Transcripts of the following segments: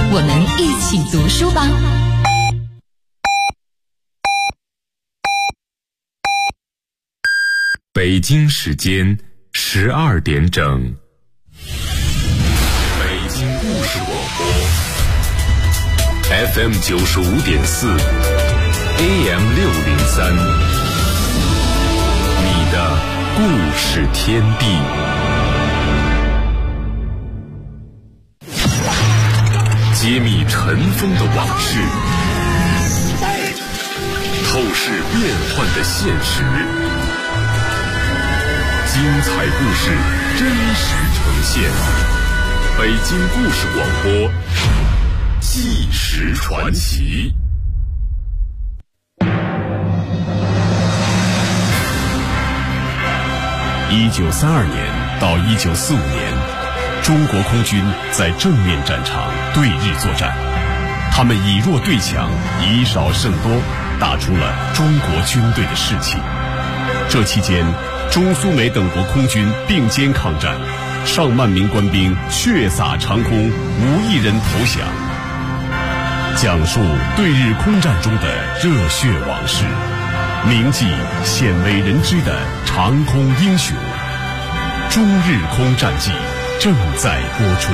我们一起读书吧。 北京时间12点整，北京故事广播 FM 95.4 AM 603，你的故事天地。揭秘尘封的往事，透视变幻的现实，精彩故事真实呈现。北京故事广播，纪实传奇。 1932年到1945年，中国空军在正面战场对日作战，他们以弱对强，以少胜多，打出了中国军队的士气。这期间，中苏美等国空军并肩抗战，上万名官兵血洒长空，无一人投降。讲述对日空战中的热血往事，铭记鲜为人知的长空英雄。中日空战记正在播出。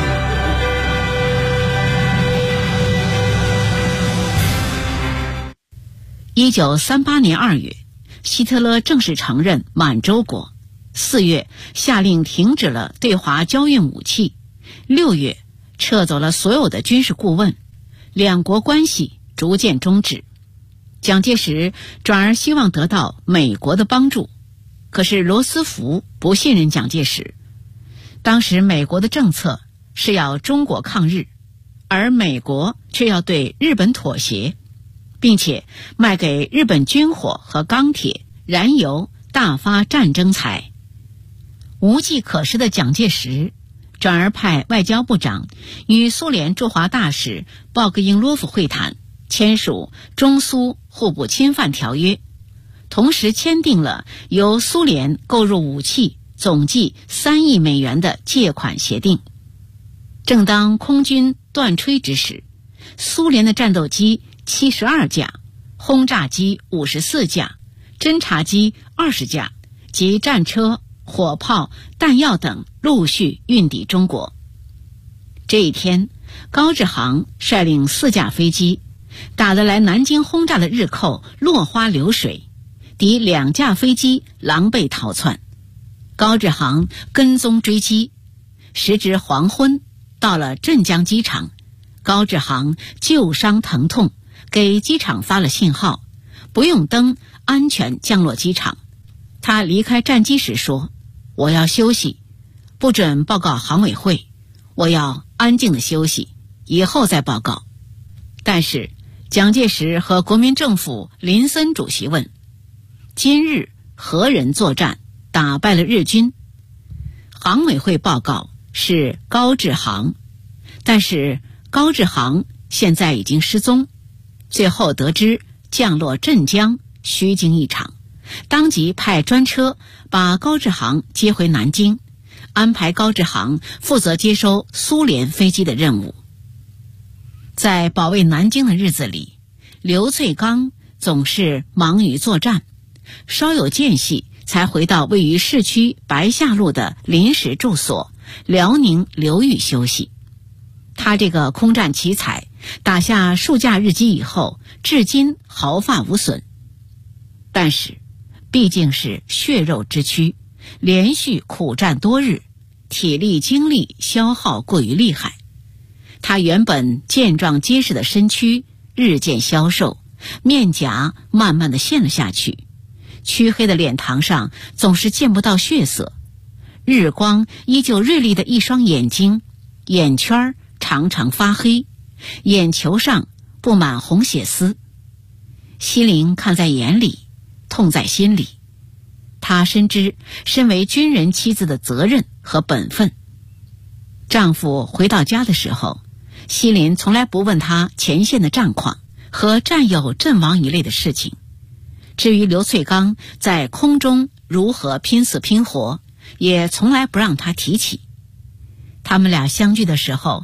1938年2月，希特勒正式承认满洲国；4月下令停止了对华交运武器；6月撤走了所有的军事顾问，两国关系逐渐终止。蒋介石转而希望得到美国的帮助，可是罗斯福不信任蒋介石。当时美国的政策是要中国抗日，而美国却要对日本妥协，并且卖给日本军火和钢铁、燃油，大发战争财。无计可施的蒋介石转而派外交部长与苏联驻华大使鲍格英洛夫会谈，签署中苏互不侵犯条约，同时签订了由苏联购入武器总计3亿美元的借款协定。正当空军断炊之时，苏联的战斗机72架，轰炸机54架，侦察机20架及战车、火炮、弹药等陆续运抵中国。这一天，高志航率领4架飞机，打得来南京轰炸的日寇落花流水，敌2架飞机狼狈逃窜。高志航跟踪追击，时值黄昏，到了镇江机场，高志航旧伤疼痛，给机场发了信号，不用登，安全降落机场。他离开战机时说：“我要休息，不准报告航委会，我要安静的休息，以后再报告。”但是蒋介石和国民政府林森主席问：“今日何人作战打败了日军？”航委会报告是高志航，但是高志航现在已经失踪。最后得知降落镇江，虚惊一场，当即派专车把高志航接回南京，安排高志航负责接收苏联飞机的任务。在保卫南京的日子里，刘粹刚总是忙于作战，稍有间隙才回到位于市区白下路的临时住所辽宁刘裕休息。他这个空战奇才打下数架日机以后，至今毫发无损。但是毕竟是血肉之躯，连续苦战多日，体力精力消耗过于厉害。他原本健壮结实的身躯日渐消瘦，面颊慢慢地陷了下去，黢黑的脸庞上总是见不到血色，日光依旧锐利的一双眼睛，眼圈常常发黑，眼球上布满红血丝。西林看在眼里，痛在心里。她深知身为军人妻子的责任和本分。丈夫回到家的时候，西林从来不问他前线的战况和战友阵亡一类的事情。至于刘粹刚在空中如何拼死拼活，也从来不让他提起。他们俩相聚的时候，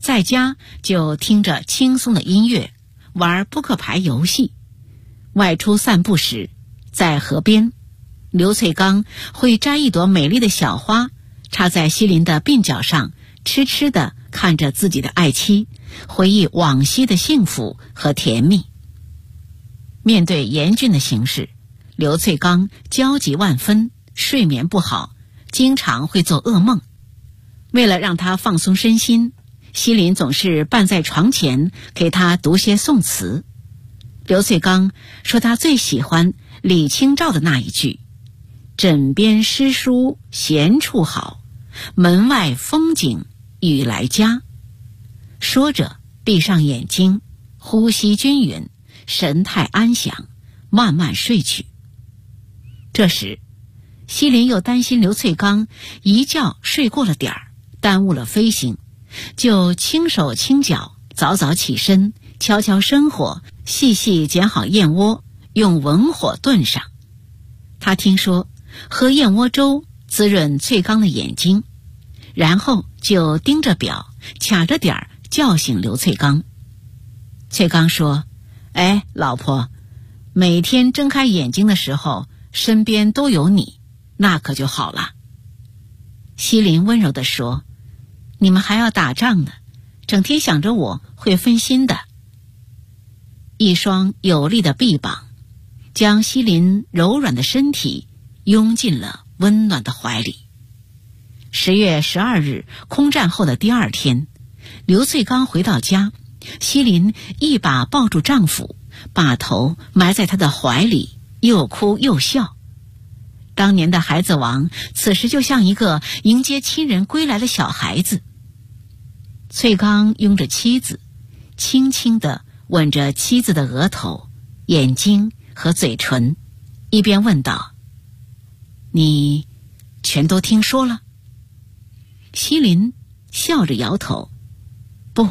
在家就听着轻松的音乐，玩扑克牌游戏。外出散步时，在河边，刘翠刚会摘一朵美丽的小花，插在西林的鬓角上，痴痴地看着自己的爱妻，回忆往昔的幸福和甜蜜。面对严峻的形势，刘翠刚焦急万分，睡眠不好，经常会做噩梦。为了让他放松身心，西林总是伴在床前给他读些宋词。刘翠刚说他最喜欢李清照的那一句：枕边诗书闲处好，门外风景雨来佳。说着闭上眼睛，呼吸均匀，神态安详，慢慢睡去。这时西林又担心刘翠刚一觉睡过了点儿，耽误了飞行，就轻手轻脚早早起身，悄悄生火，细细剪好燕窝，用文火炖上。他听说喝燕窝粥滋润翠刚的眼睛，然后就盯着表，卡着点儿叫醒刘翠刚。翠刚说：哎，老婆，每天睁开眼睛的时候身边都有你，那可就好了。西林温柔地说：你们还要打仗呢，整天想着我会分心的。一双有力的臂膀将西林柔软的身体拥进了温暖的怀里。10月12日空战后的第二天，刘翠刚回到家，西林一把抱住丈夫，把头埋在他的怀里，又哭又笑。当年的孩子王此时就像一个迎接亲人归来的小孩子。翠刚拥着妻子，轻轻地吻着妻子的额头、眼睛和嘴唇，一边问道：你全都听说了？西林笑着摇头：不。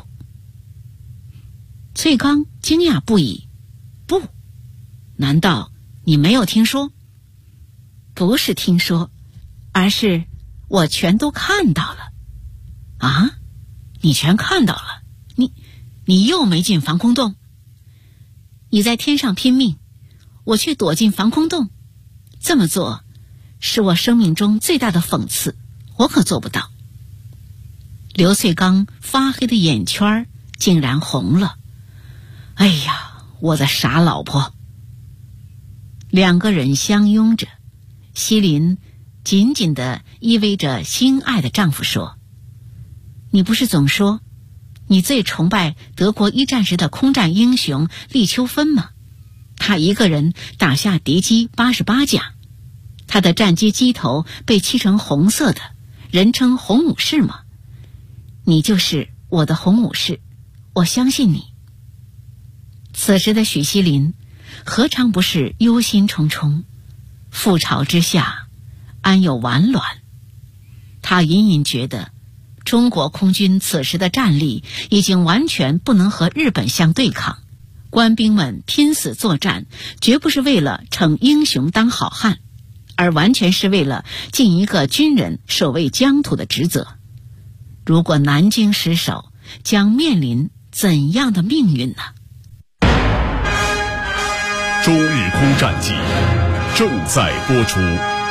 翠刚惊讶不已：不？难道你没有听说？不是听说，而是我全都看到了。啊？你全看到了？你又没进防空洞？你在天上拼命，我却躲进防空洞，这么做是我生命中最大的讽刺，我可做不到。刘翠刚发黑的眼圈竟然红了。哎呀，我的傻老婆！两个人相拥着，西林紧紧地依偎着心爱的丈夫说：你不是总说你最崇拜德国一战时的空战英雄利丘芬吗？他一个人打下敌机88架，他的战机机头被漆成红色的，人称红武士吗？你就是我的红武士，我相信你。此时的许西林何尝不是忧心忡忡？覆巢之下安有完卵？他隐隐觉得中国空军此时的战力已经完全不能和日本相对抗，官兵们拼死作战，绝不是为了逞英雄当好汉，而完全是为了尽一个军人守卫疆土的职责。如果南京失守，将面临怎样的命运呢？ 中日空战记正在播出。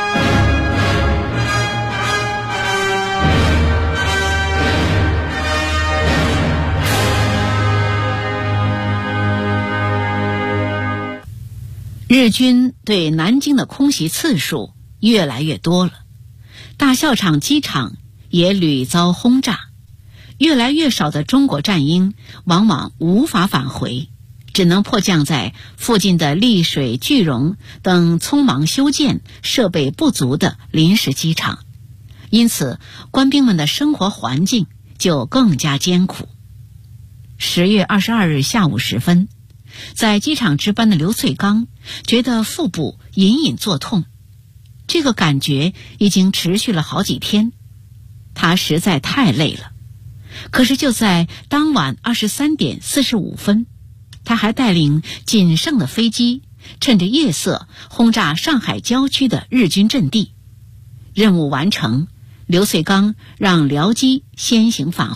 日军对南京的空袭次数越来越多了，大校场机场也屡遭轰炸，越来越少的中国战鹰往往无法返回，只能迫降在附近的丽水、句容等匆忙修建、设备不足的临时机场，因此官兵们的生活环境就更加艰苦。10月22日下午时分，在机场值班的刘翠刚觉得腹部隐隐作痛，这个感觉已经持续了好几天，他实在太累了。可是就在当晚23点45分，他还带领仅剩的飞机趁着夜色轰炸上海郊区的日军阵地。任务完成，刘翠刚让僚机先行返回，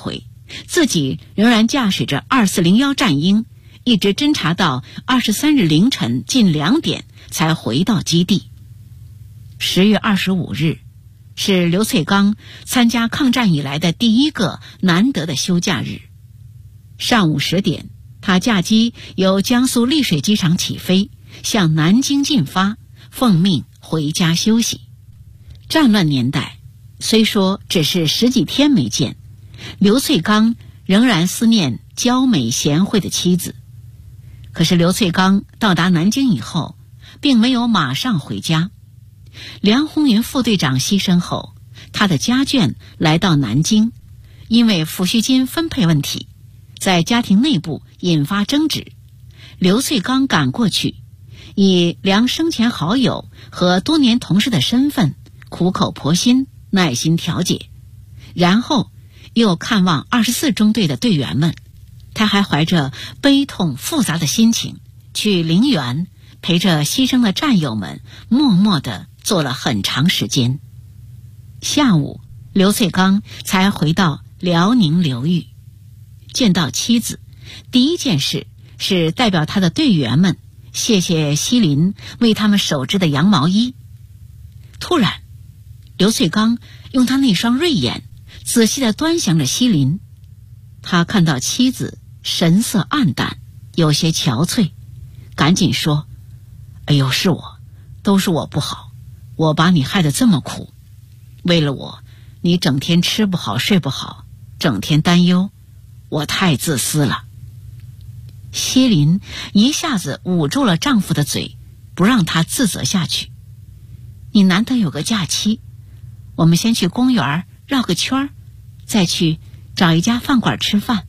自己仍然驾驶着2401战鹰，一直侦察到23日凌晨近2点才回到基地。10月25日是刘粹刚参加抗战以来的第一个难得的休假日。上午10点，他驾机由江苏丽水机场起飞，向南京进发，奉命回家休息。战乱年代，虽说只是10几天没见，刘粹刚仍然思念娇美贤惠的妻子。可是刘粹刚到达南京以后，并没有马上回家。梁鸿云副队长牺牲后，他的家眷来到南京，因为抚恤金分配问题，在家庭内部引发争执。刘粹刚赶过去，以梁生前好友和多年同事的身份，苦口婆心，耐心调解，然后又看望24中队的队员们。他还怀着悲痛复杂的心情去陵园，陪着牺牲的战友们默默地坐了很长时间。下午，刘粹刚才回到辽宁刘豫，见到妻子，第一件事是代表他的队员们谢谢西林为他们手织的羊毛衣。突然，刘粹刚用他那双锐眼仔细地端详着西林，他看到妻子神色暗淡，有些憔悴，赶紧说：“哎呦，是我，都是我不好，我把你害得这么苦，为了我，你整天吃不好睡不好，整天担忧，我太自私了。”西林一下子捂住了丈夫的嘴，不让他自责下去。你难得有个假期，我们先去公园绕个圈，再去找一家饭馆吃饭。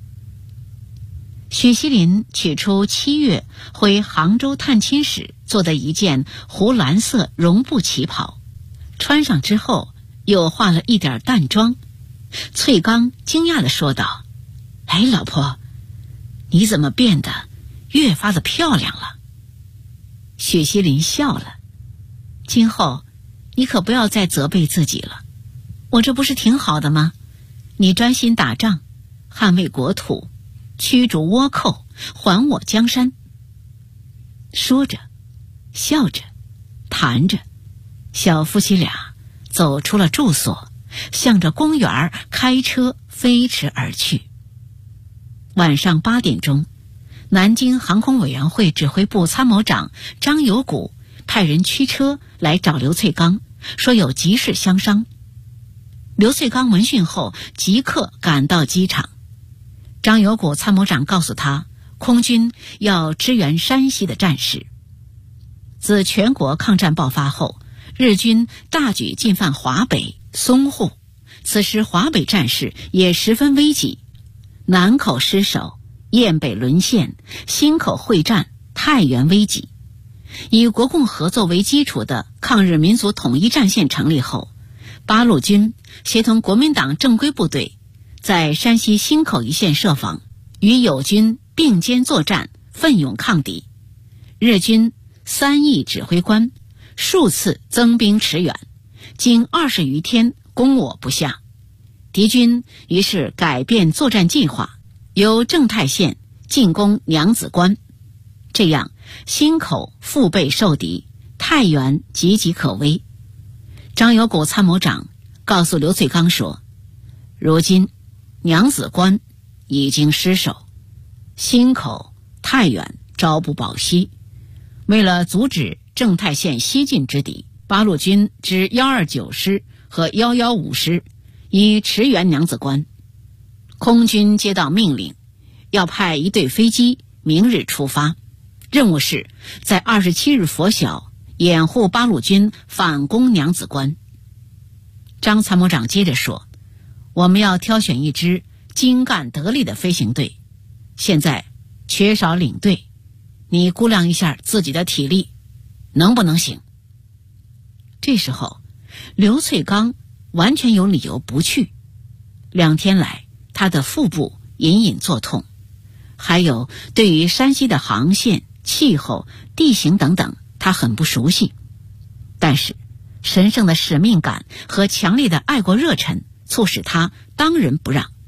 许锡林取出7月回杭州探亲时做的一件湖蓝色绒布旗袍，穿上之后又化了一点淡妆。粹刚惊讶地说道：“哎，老婆，你怎么变得越发的漂亮了？”许锡林笑了：“今后你可不要再责备自己了，我这不是挺好的吗？你专心打仗，捍卫国土，驱逐倭寇，还我江山。”说着，笑着，谈着，小夫妻俩走出了住所，向着公园开车飞驰而去。晚上8点钟，南京航空委员会指挥部参谋长张有谷派人驱车来找刘粹刚，说有急事相商。刘粹刚闻讯后即刻赶到机场。张有谷参谋长告诉他，空军要支援山西的战事。自全国抗战爆发后，日军大举进犯华北、淞沪，此时华北战事也十分危急，南口失守，雁北沦陷，忻口会战，太原危急。以国共合作为基础的抗日民族统一战线成立后，八路军协同国民党正规部队在山西忻口一线设防，与友军并肩作战，奋勇抗敌。日军3翼指挥官数次增兵驰援，经20余天攻我不下。敌军于是改变作战计划，由正太线进攻娘子关。这样忻口腹背受敌，太原岌岌可危。张有谷参谋长告诉刘粹刚说，如今娘子关已经失守，忻口、太原朝不保夕。为了阻止正太线西进之敌，八路军之129师和115师已驰援娘子关。空军接到命令，要派一队飞机明日出发，任务是在27日拂晓掩护八路军反攻娘子关。张参谋长接着说，我们要挑选一支精干得力的飞行队，现在缺少领队，你估量一下自己的体力，能不能行？这时候刘粹刚完全有理由不去。2天来，他的腹部隐隐作痛，还有对于山西的航线、气候、地形等等，他很不熟悉。但是神圣的使命感和强烈的爱国热忱促使他当仁不让。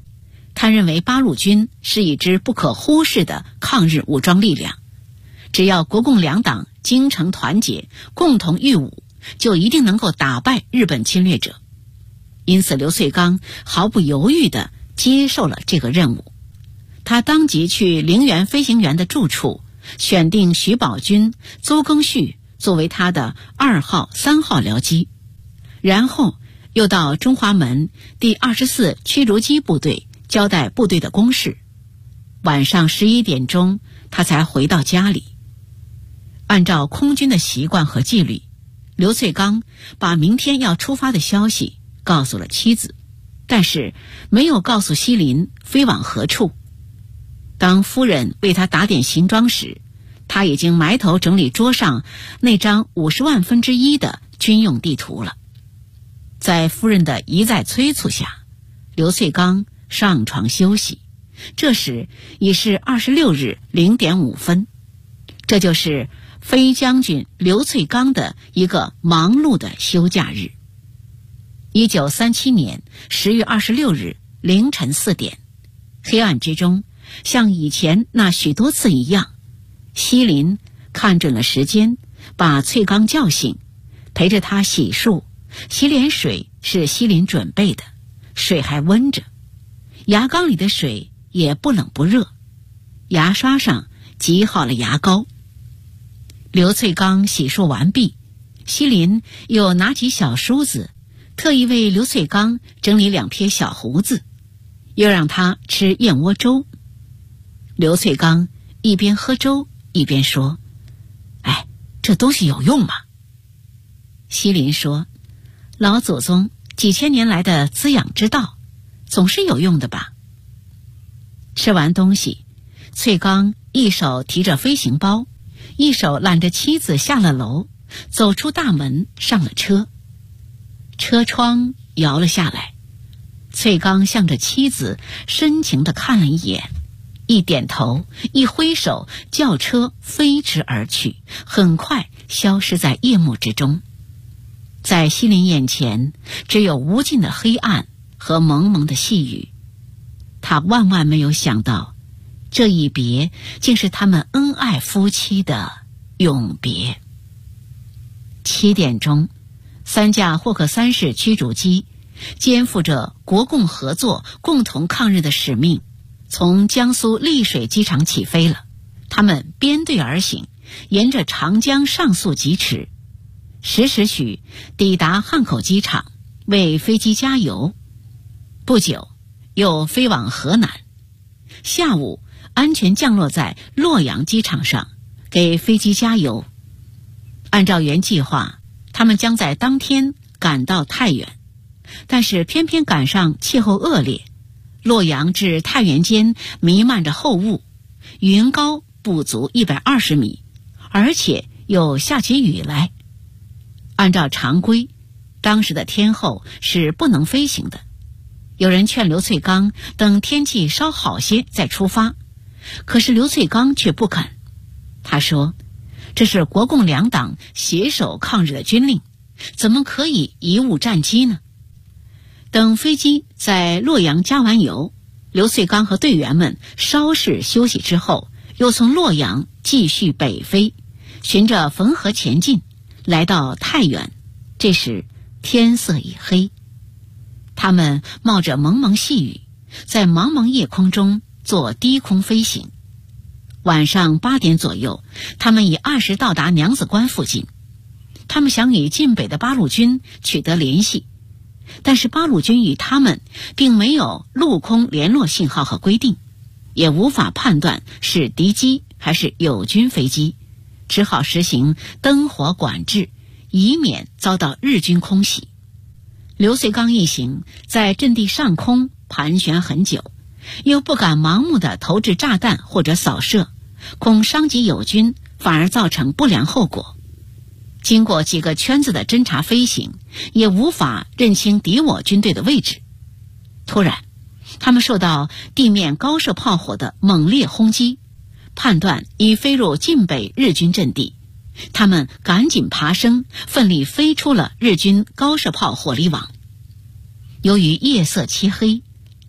他认为八路军是一支不可忽视的抗日武装力量，只要国共两党精诚团结，共同御武，就一定能够打败日本侵略者。因此刘粹刚毫不犹豫地接受了这个任务。他当即去陵园飞行员的住处，选定徐宝军、邹庚戌作为他的2号、3号僚机，然后又到中华门第24驱逐机部队交代部队的公事。晚上11点钟，他才回到家里。按照空军的习惯和纪律，刘粹刚把明天要出发的消息告诉了妻子，但是没有告诉西林飞往何处。当夫人为他打点行装时，他已经埋头整理桌上那张50万分之1的军用地图了。在夫人的一再催促下，刘粹刚上床休息。这时已是26日0点5分，这就是飞将军刘粹刚的一个忙碌的休假日。1937年10月26日凌晨4点，黑暗之中，像以前那许多次一样，西林看准了时间，把粹刚叫醒，陪着他洗漱。洗脸水是西林准备的，水还温着，牙缸里的水也不冷不热，牙刷上挤好了牙膏。刘粹刚洗漱完毕，西林又拿起小梳子，特意为刘粹刚整理2撇小胡子，又让他吃燕窝粥。刘粹刚一边喝粥一边说：“哎，这东西有用吗？”西林说：“老祖宗几千年来的滋养之道，总是有用的吧。”吃完东西，粹刚一手提着飞行包，一手揽着妻子下了楼，走出大门，上了车。车窗摇了下来，粹刚向着妻子深情地看了一眼，一点头，一挥手，轿车飞驰而去，很快消失在夜幕之中。在西林眼前，只有无尽的黑暗和蒙蒙的细雨。他万万没有想到，这一别竟是他们恩爱夫妻的永别。7点钟，3架霍克3式驱逐机肩负着国共合作、共同抗日的使命，从江苏丽水机场起飞了。他们编队而行，沿着长江上溯疾驰，10时许抵达汉口机场，为飞机加油。不久又飞往河南，下午安全降落在洛阳机场上，给飞机加油。按照原计划，他们将在当天赶到太原，但是偏偏赶上气候恶劣，洛阳至太原间弥漫着厚雾，云高不足120米，而且又下起雨来。按照常规，当时的天候是不能飞行的。有人劝刘粹刚等天气稍好些再出发，可是刘粹刚却不肯。他说，这是国共两党携手抗日的军令，怎么可以贻误战机呢？等飞机在洛阳加完油，刘粹刚和队员们稍事休息之后，又从洛阳继续北飞，循着汾河前进，来到太原。这时天色已黑，他们冒着蒙蒙细雨，在茫茫夜空中做低空飞行。晚上8点左右，他们已按时到达娘子关附近。他们想与晋北的八路军取得联系，但是八路军与他们并没有陆空联络信号和规定，也无法判断是敌机还是友军飞机，只好实行灯火管制，以免遭到日军空袭。刘粹刚一行在阵地上空盘旋很久，又不敢盲目地投掷炸弹或者扫射，恐伤及友军，反而造成不良后果。经过几个圈子的侦察飞行，也无法认清敌我军队的位置。突然，他们受到地面高射炮火的猛烈轰击，判断已飞入晋北日军阵地。他们赶紧爬升，奋力飞出了日军高射炮火力网。由于夜色漆黑，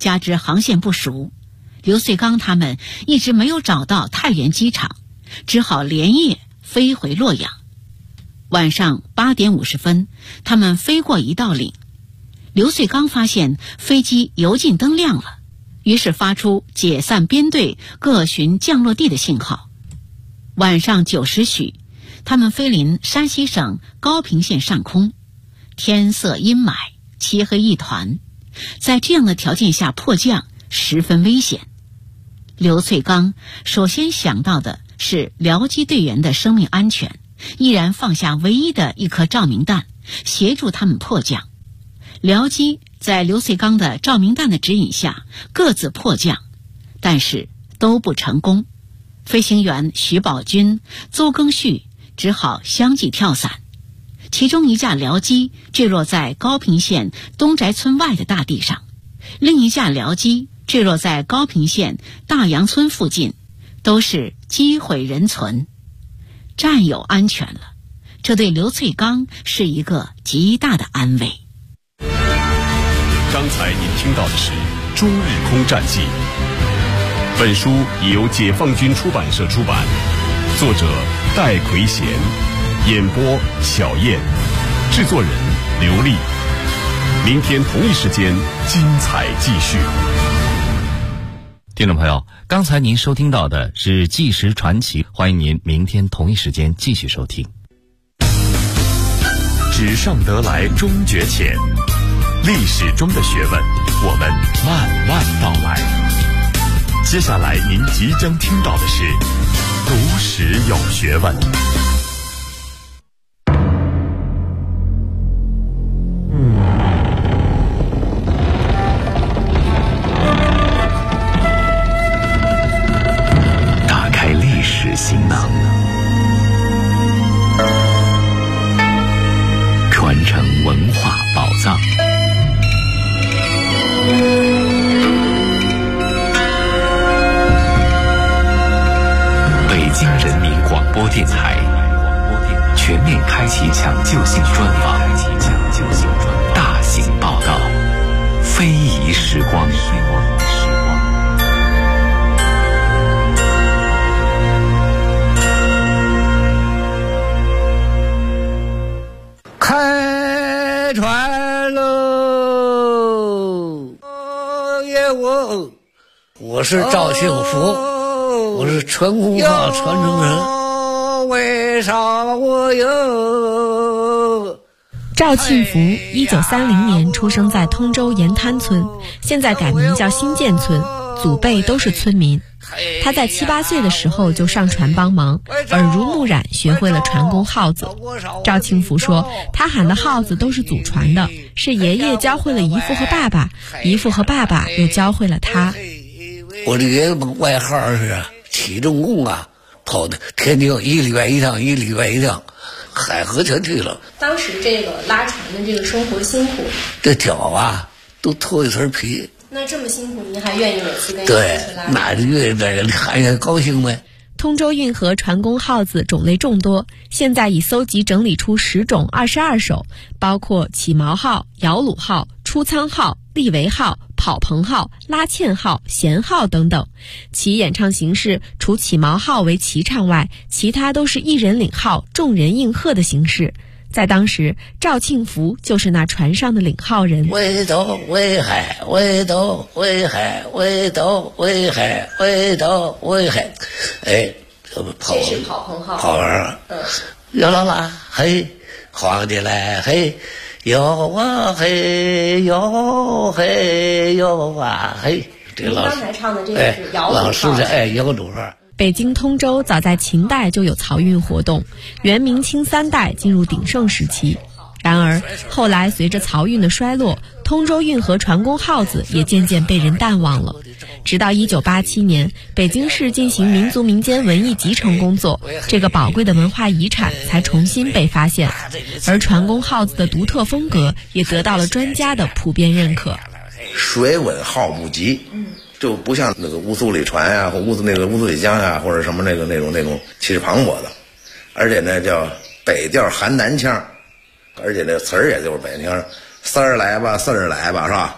加之航线不熟，刘穗刚他们一直没有找到太原机场，只好连夜飞回洛阳。晚上8点50分，他们飞过一道岭，刘穗刚发现飞机油尽灯亮了，于是发出解散编队各寻降落地的信号。晚上9时许，他们飞临山西省高平县上空，天色阴霾，漆黑一团，在这样的条件下迫降十分危险。刘穗刚首先想到的是僚机队员的生命安全，毅然放下唯一的一颗照明弹，协助他们迫降。僚机在刘穗刚的照明弹的指引下各自迫降，但是都不成功。飞行员徐宝军、邹庚戌只好相继跳伞，其中一架僚机坠落在高平县东宅村外的大地上，另一架僚机坠落在高平县大杨村附近，都是机毁人存。战友安全了，这对刘穗刚是一个极大的安慰。 刚才您听到的是《中日空战记》，本书已由解放军出版社出版，作者戴奎贤，演播小燕，制作人刘丽。明天同一时间精彩继续。 听众朋友，刚才您收听到的是《纪实传奇》，欢迎您明天同一时间继续收听。 纸上得来终觉浅，历史中的学问，我们慢慢道来。接下来您即将听到的是读史有学问。打开历史行囊，传承文化宝藏。北京人民广播电台全面开启抢救性专访，大型报道，非遗时光。 开船喽！我是赵庆福，我是传功号传承人。为啥我有？ 赵庆福1930年出生在通州盐滩村，现在改名叫新建村，祖辈都是村民。他在7、8岁的时候就上船帮忙，耳濡目染学会了传功号子。赵庆福说，他喊的号子都是祖传的，是爷爷教会了姨父和爸爸，姨父和爸爸又教会了他。 我这爷爷外号是起重工啊，跑的天津1礼拜1趟，1礼拜1趟，海河全去了。 当时这个拉船的这个生活辛苦， 这脚啊都脱一层皮。 那这么辛苦，您还愿意每次跟对，那就愿意在这里看也高兴呗。 通州运河船功号子种类众多，现在已搜集整理出10种22首，包括起锚号、摇橹号、出舱号、立桅号、跑棚号、拉纤号、弦号等等。其演唱形式除起锚号为齐唱外，其他都是一人领号，众人应和的形式。在当时，赵庆福就是那船上的领号人。 围斗围海，围斗围海，围斗围海，围斗围海。哎， 这是跑棚号。 跑棚。哟啦啦嘿，皇帝来嘿，哟啊嘿，哟嘿哟啊嘿。这您刚才唱的这个是摇橹号。 老师的摇橹号。 北京通州早在秦代就有漕运活动，元明清3代进入鼎盛时期。然而后来随着漕运的衰落，通州运河船功号子也渐渐被人淡忘了。直到1987年，北京市进行民族民间文艺集成工作，这个宝贵的文化遗产才重新被发现，而船功号子的独特风格也得到了专家的普遍认可。 水稳号不急，就不像那个乌苏里船啊，或乌苏里江啊，或者什么那种气势磅礴的，而且呢叫北调含南腔，而且那词儿也就是北腔，丝儿来吧，是吧？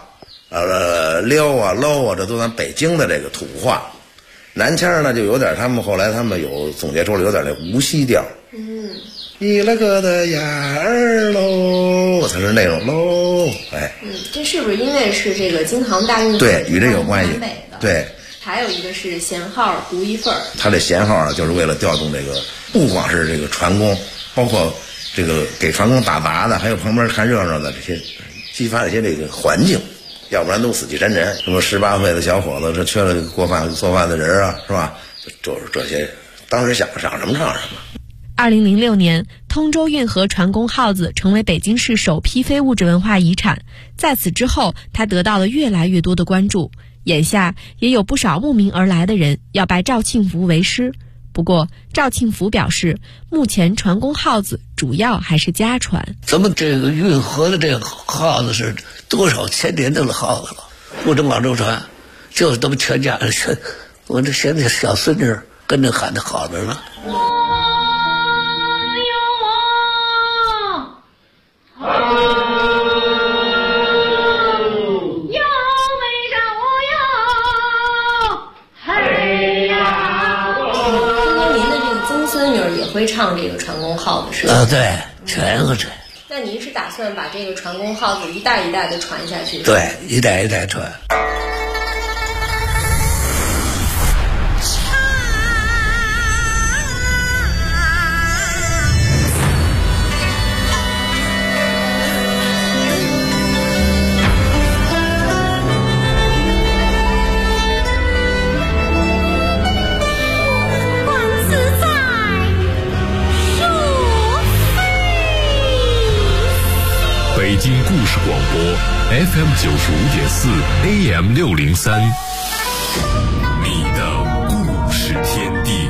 撩啊搂啊，这都咱北京的这个土话。南腔呢就有点，后来他们有总结出来有点那无锡调。你了个的呀儿喽，它是那种喽，哎。 这是不是因为是这个京杭大运河？ 对，与这有关系。对。 还有一个是弦号独一份儿。 它这弦号呢，就是为了调动这个，不光是这个船工，包括这个给船工打杂的，还有旁边看热闹的这些，激发一些这个环境，要不然都死气沉沉。什么18岁的小伙子，这缺了做饭的人啊，是吧？就是这些，当时想什么唱什么。 2006年，通州运河船工号子成为北京市首批非物质文化遗产。在此之后，它得到了越来越多的关注。眼下也有不少慕名而来的人要拜赵庆福为师。不过赵庆福表示，目前船工号子主要还是家传。 咱们这个运河的这个号子是多少千年的号子了，不止广州船，就是咱们全家人，我这现在小孙女跟着喊的好着呢。 会唱这个船工号子是吧？ 对，全是这。 那您是打算把这个船工号子一代一代的传下去？ 对，一代一代传。 北京故事广播 FM 95.4 AM 603，你的故事天地。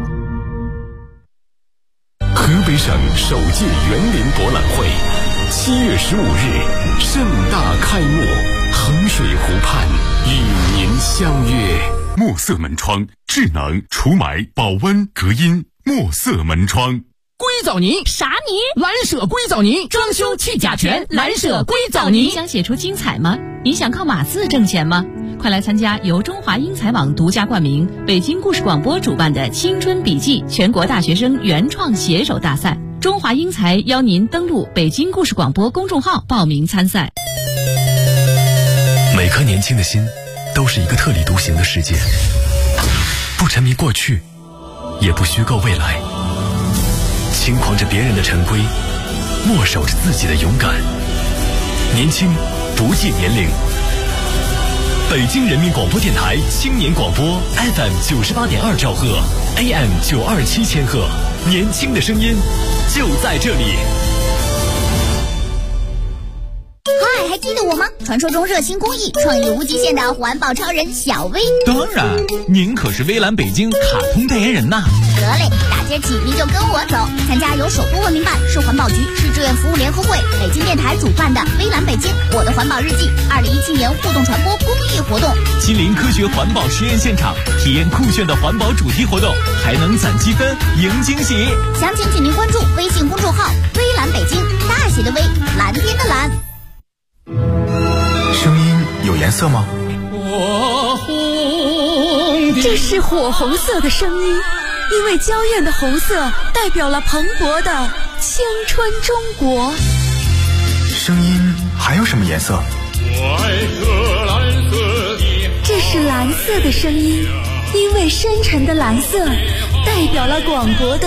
河北省首届园林博览会7月15日盛大开幕，衡水湖畔与您相约。 墨色门窗，智能除霾、保温、隔音。墨色门窗。 硅藻泥啥泥？ 蓝舍硅藻泥，装修去甲醛，蓝舍硅藻泥。 你想写出精彩吗？你想靠码字挣钱吗？快来参加由中华英才网独家冠名、北京故事广播主办的青春笔记全国大学生原创写手大赛。中华英才邀您登录北京故事广播公众号报名参赛。 每颗年轻的心都是一个特立独行的世界，不沉迷过去，也不虚构未来，轻狂着别人的陈规，默守着自己的勇敢。年轻不计年龄。北京人民广播电台青年广播 FM 98.2兆赫 AM 927千赫，年轻的声音就在这里。 嗨，还记得我吗？传说中热心公益、创意无极限的环保超人小薇。 当然，您可是微蓝北京卡通代言人呐。 得嘞，大街起您就跟我走，参加由首都文明办、市环保局、市志愿服务联合会、北京电台主办的微蓝北京我的环保日记2017年互动传播公益活动， 亲临科学环保实验现场，体验酷炫的环保主题活动，还能攒积分赢惊喜。 详情请您关注微信公众号微蓝北京，大写的微，蓝天的蓝。 声音有颜色吗？ 这是火红色的声音，因为娇艳的红色代表了蓬勃的青春中国。 声音还有什么颜色？ 这是蓝色的声音，因为深沉的蓝色代表了广博的